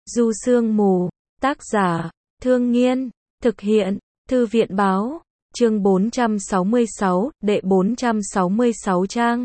Du Sương Mù, tác giả, Thương Nghiên, thực hiện, Thư viện Báo, chương 466, đệ 466 trang.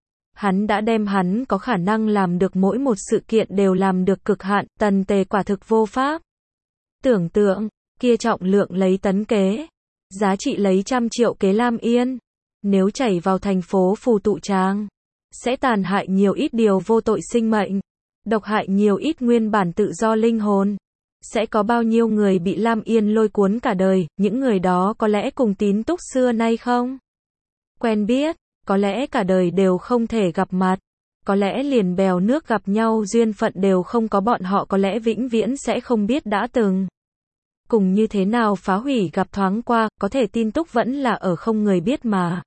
Hắn đã đem hắn có khả năng làm được mỗi một sự kiện đều làm được cực hạn, Tần Tề quả thực vô pháp. Tưởng tượng, kia trọng lượng lấy tấn kế, giá trị lấy trăm triệu kế Lam Yên, nếu chảy vào thành phố phù tụ tràng, sẽ tàn hại nhiều ít điều vô tội sinh mệnh, độc hại nhiều ít nguyên bản tự do linh hồn. Sẽ có bao nhiêu người bị Lam Yên lôi cuốn cả đời, những người đó có lẽ cùng Tín Túc xưa nay không quen biết, có lẽ cả đời đều không thể gặp mặt, có lẽ liền bèo nước gặp nhau duyên phận đều không có, bọn họ có lẽ vĩnh viễn sẽ không biết đã từng cùng như thế nào phá hủy gặp thoáng qua, có thể Tín Túc vẫn là ở không người biết mà.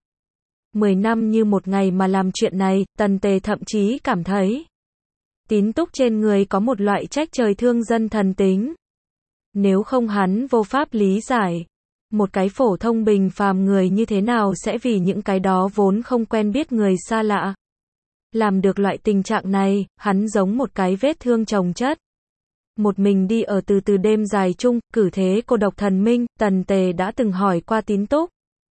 10 năm như một ngày mà làm chuyện này, Tần Tề thậm chí cảm thấy Tín Túc trên người có một loại trách trời thương dân thần tính. Nếu không hắn vô pháp lý giải, một cái phổ thông bình phàm người như thế nào sẽ vì những cái đó vốn không quen biết người xa lạ làm được loại tình trạng này. Hắn giống một cái vết thương chồng chất, một mình đi ở từ từ đêm dài chung, cử thế cô độc thần minh. Tần Tề đã từng hỏi qua Tín Túc,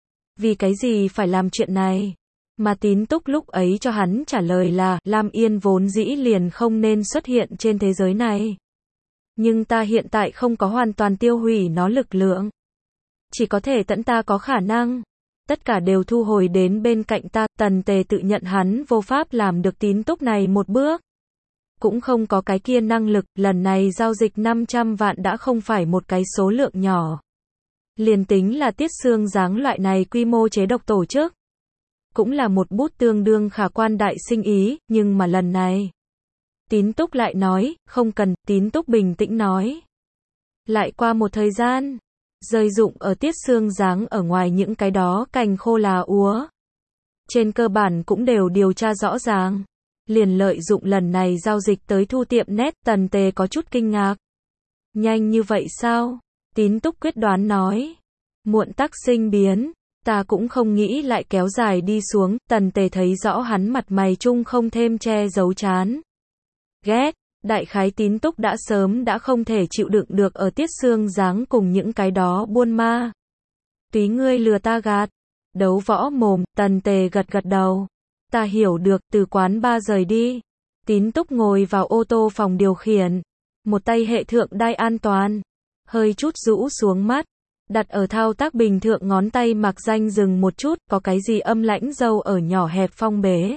vì cái gì phải làm chuyện này? Mà Tín Túc lúc ấy cho hắn trả lời là, Lam Yên vốn dĩ liền không nên xuất hiện trên thế giới này. Nhưng ta hiện tại không có hoàn toàn tiêu hủy nó lực lượng. Chỉ có thể tận ta có khả năng. Tất cả đều thu hồi đến bên cạnh ta. Tần Tề tự nhận hắn vô pháp làm được Tín Túc này một bước. Cũng không có cái kia năng lực, lần này giao dịch 500 vạn đã không phải một cái số lượng nhỏ. Liền tính là Tiết Xương Giáng loại này quy mô chế độc tổ chức, cũng là một bút tương đương khả quan đại sinh ý, nhưng mà lần này, Tín Túc lại nói, không cần. Tín Túc bình tĩnh nói. Lại qua một thời gian, rơi dụng ở Tiết Xương Giáng ở ngoài những cái đó cành khô lá úa, trên cơ bản cũng đều điều tra rõ ràng. Liền lợi dụng lần này giao dịch tới thu tiệm nét. Tần Tề có chút kinh ngạc. Nhanh như vậy sao? Tín Túc quyết đoán nói. Muộn tắc sinh biến. Ta cũng không nghĩ lại kéo dài đi xuống. Tần Tề thấy rõ hắn mặt mày chung không thêm che giấu chán ghét. Đại khái Tín Túc đã sớm đã không thể chịu đựng được ở Tiết Xương Giáng cùng những cái đó buôn ma túy ngươi lừa ta gạt. Đấu võ mồm. Tần Tề gật gật đầu. Ta hiểu được. Từ quán bar rời đi, Tín Túc ngồi vào ô tô phòng điều khiển, một tay hệ thượng đai an toàn, hơi chút rũ xuống mắt, đặt ở thao tác bình thượng ngón tay mặc danh dừng một chút. Có cái gì âm lãnh dâu ở nhỏ hẹp phong bế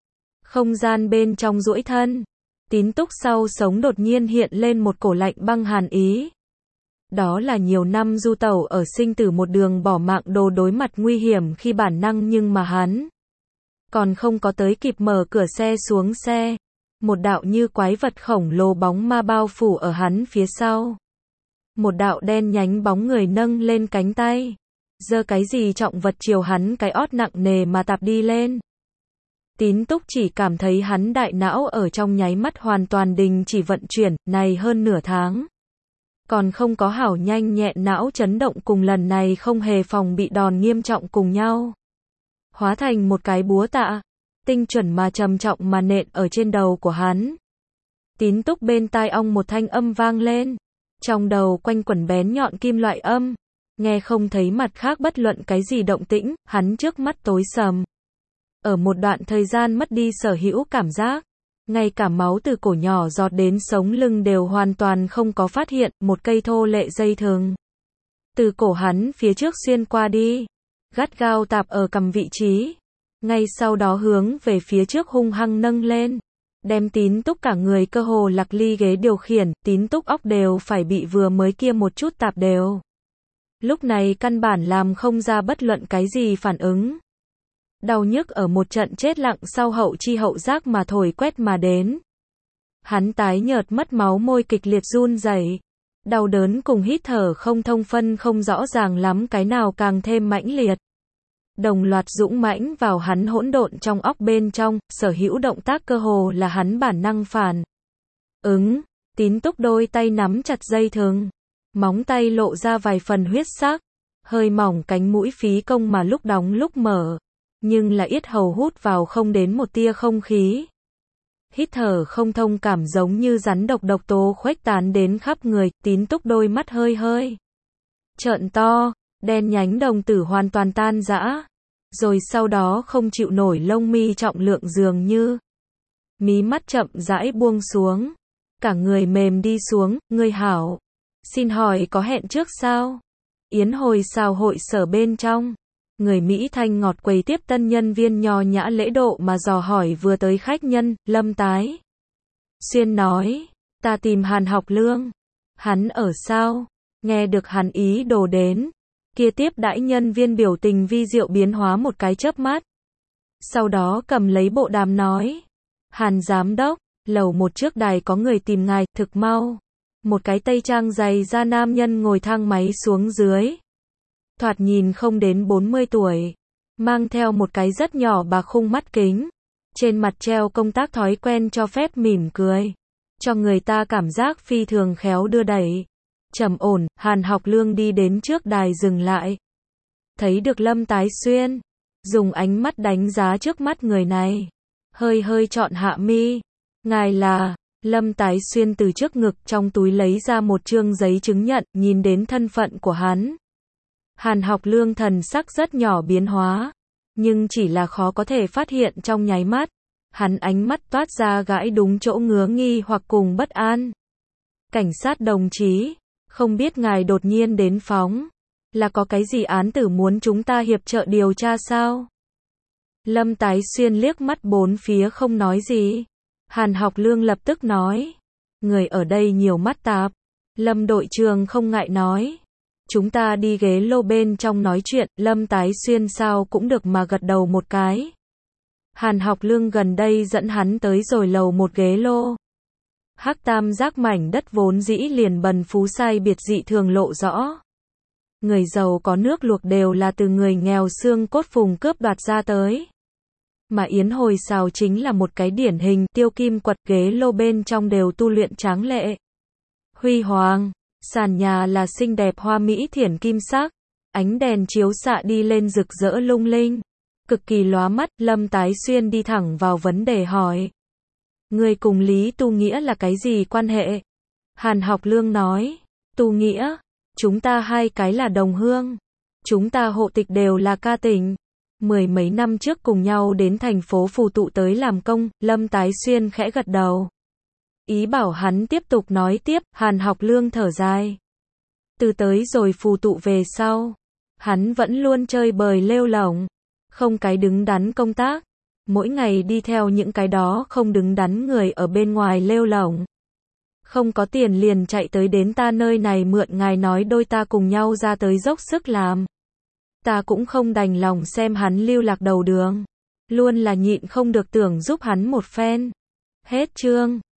không gian bên trong duỗi thân. Tín Túc sau sống đột nhiên hiện lên một cổ lạnh băng hàn ý. Đó là nhiều năm du tẩu ở sinh tử một đường bỏ mạng đồ đối mặt nguy hiểm khi bản năng, nhưng mà hắn còn không có tới kịp mở cửa xe xuống xe, một đạo như quái vật khổng lồ bóng ma bao phủ ở hắn phía sau. Một đạo đen nhánh bóng người nâng lên cánh tay, giơ cái gì trọng vật chiều hắn cái ót nặng nề mà tạp đi lên. Tín Túc chỉ cảm thấy hắn đại não ở trong nháy mắt hoàn toàn đình chỉ vận chuyển. Này hơn nửa tháng còn không có hảo nhanh nhẹn não chấn động cùng lần này không hề phòng bị đòn nghiêm trọng cùng nhau hóa thành một cái búa tạ, tinh chuẩn mà trầm trọng mà nện ở trên đầu của hắn. Tín Túc bên tai ong một thanh âm vang lên, trong đầu quanh quẩn bén nhọn kim loại âm, nghe không thấy mặt khác bất luận cái gì động tĩnh. Hắn trước mắt tối sầm, ở một đoạn thời gian mất đi sở hữu cảm giác, ngay cả máu từ cổ nhỏ giọt đến sống lưng đều hoàn toàn không có phát hiện. Một cây thô lệ dây thừng từ cổ hắn phía trước xuyên qua đi, gắt gao tạp ở cằm vị trí, ngay sau đó hướng về phía trước hung hăng nâng lên, đem Tín Túc cả người cơ hồ lạc ly ghế điều khiển. Tín Túc óc đều phải bị vừa mới kia một chút tạp đều. Lúc này căn bản làm không ra bất luận cái gì phản ứng. Đau nhức ở một trận chết lặng sau hậu chi hậu giác mà thổi quét mà đến. Hắn tái nhợt mất máu, môi kịch liệt run rẩy. Đau đớn cùng hít thở không thông, phân không rõ ràng lắm cái nào càng thêm mãnh liệt. Đồng loạt dũng mãnh vào hắn hỗn độn trong óc bên trong, sở hữu động tác cơ hồ là hắn bản năng phản ứng. Tín Túc đôi tay nắm chặt dây thừng, móng tay lộ ra vài phần huyết sắc, hơi mỏng cánh mũi phí công mà lúc đóng lúc mở, nhưng là yết hầu hút vào không đến một tia không khí. hít thở không thông cảm giống như rắn độc tố khuếch tán đến khắp người, Tín Túc đôi mắt hơi hơi trợn to, đen nhánh đồng tử hoàn toàn tan rã, rồi sau đó không chịu nổi lông mi trọng lượng dường như mí mắt chậm rãi buông xuống, cả người mềm đi xuống. Người hảo, xin hỏi có hẹn trước sao? Yến hồi sao hội sở bên trong, người Mỹ thanh ngọt quầy tiếp tân nhân viên nho nhã lễ độ mà dò hỏi vừa tới khách nhân. Lâm Tái Xuyên nói, ta tìm Hàn Học Lương. Hắn ở sao? Nghe được hắn ý đồ đến, kia tiếp đãi nhân viên biểu tình vi diệu biến hóa một cái chớp mắt. Sau đó cầm lấy bộ đàm nói, Hàn giám đốc, lầu 1 trước đài có người tìm ngài, thực mau. Một cái tây trang dày da nam nhân ngồi thang máy xuống dưới. Thoạt nhìn không đến 40 tuổi, mang theo một cái rất nhỏ bạc khung mắt kính, trên mặt treo công tác thói quen cho phép mỉm cười, cho người ta cảm giác phi thường khéo đưa đẩy. Trầm ổn. Hàn Học Lương đi đến trước đài dừng lại, thấy được Lâm Tái Xuyên, dùng ánh mắt đánh giá trước mắt người này, hơi hơi chọn hạ mi. Ngài là? Lâm Tái Xuyên từ trước ngực trong túi lấy ra một chương giấy chứng nhận, nhìn đến thân phận của hắn. Hàn Học Lương thần sắc rất nhỏ biến hóa, nhưng chỉ là khó có thể phát hiện trong nháy mắt. Hắn ánh mắt toát ra gãi đúng chỗ ngứa nghi hoặc cùng bất an. Cảnh sát đồng chí, không biết ngài đột nhiên đến phóng, là có cái gì án tử muốn chúng ta hiệp trợ điều tra sao? Lâm Tái Xuyên liếc mắt bốn phía không nói gì. Hàn Học Lương lập tức nói, người ở đây nhiều mắt tạp. Lâm đội trưởng không ngại nói, chúng ta đi ghế lô bên trong nói chuyện. Lâm Tái Xuyên sao cũng được mà gật đầu một cái. Hàn Học Lương gần đây dẫn hắn tới rồi lầu 1 ghế lô. Hắc tam giác mảnh đất vốn dĩ liền bần phú sai biệt dị thường lộ rõ. Người giàu có nước luộc đều là từ người nghèo xương cốt phùng cướp đoạt ra tới. Mà Yến hồi xào chính là một cái điển hình tiêu kim quật. Ghế lô bên trong đều tu luyện tráng lệ, huy hoàng, sàn nhà là xinh đẹp hoa mỹ thiển kim sắc, ánh đèn chiếu xạ đi lên rực rỡ lung linh, cực kỳ lóa mắt. Lâm Tái Xuyên đi thẳng vào vấn đề hỏi, người cùng Lý Tu Nghĩa là cái gì quan hệ? Hàn Học Lương nói, Tu Nghĩa, chúng ta hai cái là đồng hương, chúng ta hộ tịch đều là ca tỉnh. Mười mấy năm trước cùng nhau đến thành phố Phù Tụ tới làm công. Lâm Tái Xuyên khẽ gật đầu, ý bảo hắn tiếp tục nói tiếp. Hàn Học Lương thở dài, từ tới rồi Phù Tụ về sau, hắn vẫn luôn chơi bời lêu lổng, không cái đứng đắn công tác, mỗi ngày đi theo những cái đó không đứng đắn người ở bên ngoài lêu lổng. Không có tiền liền chạy tới đến ta nơi này mượn ngài nói đôi ta cùng nhau ra tới dốc sức làm. Ta cũng không đành lòng xem hắn lưu lạc đầu đường, luôn là nhịn không được tưởng giúp hắn một phen. Hết chương.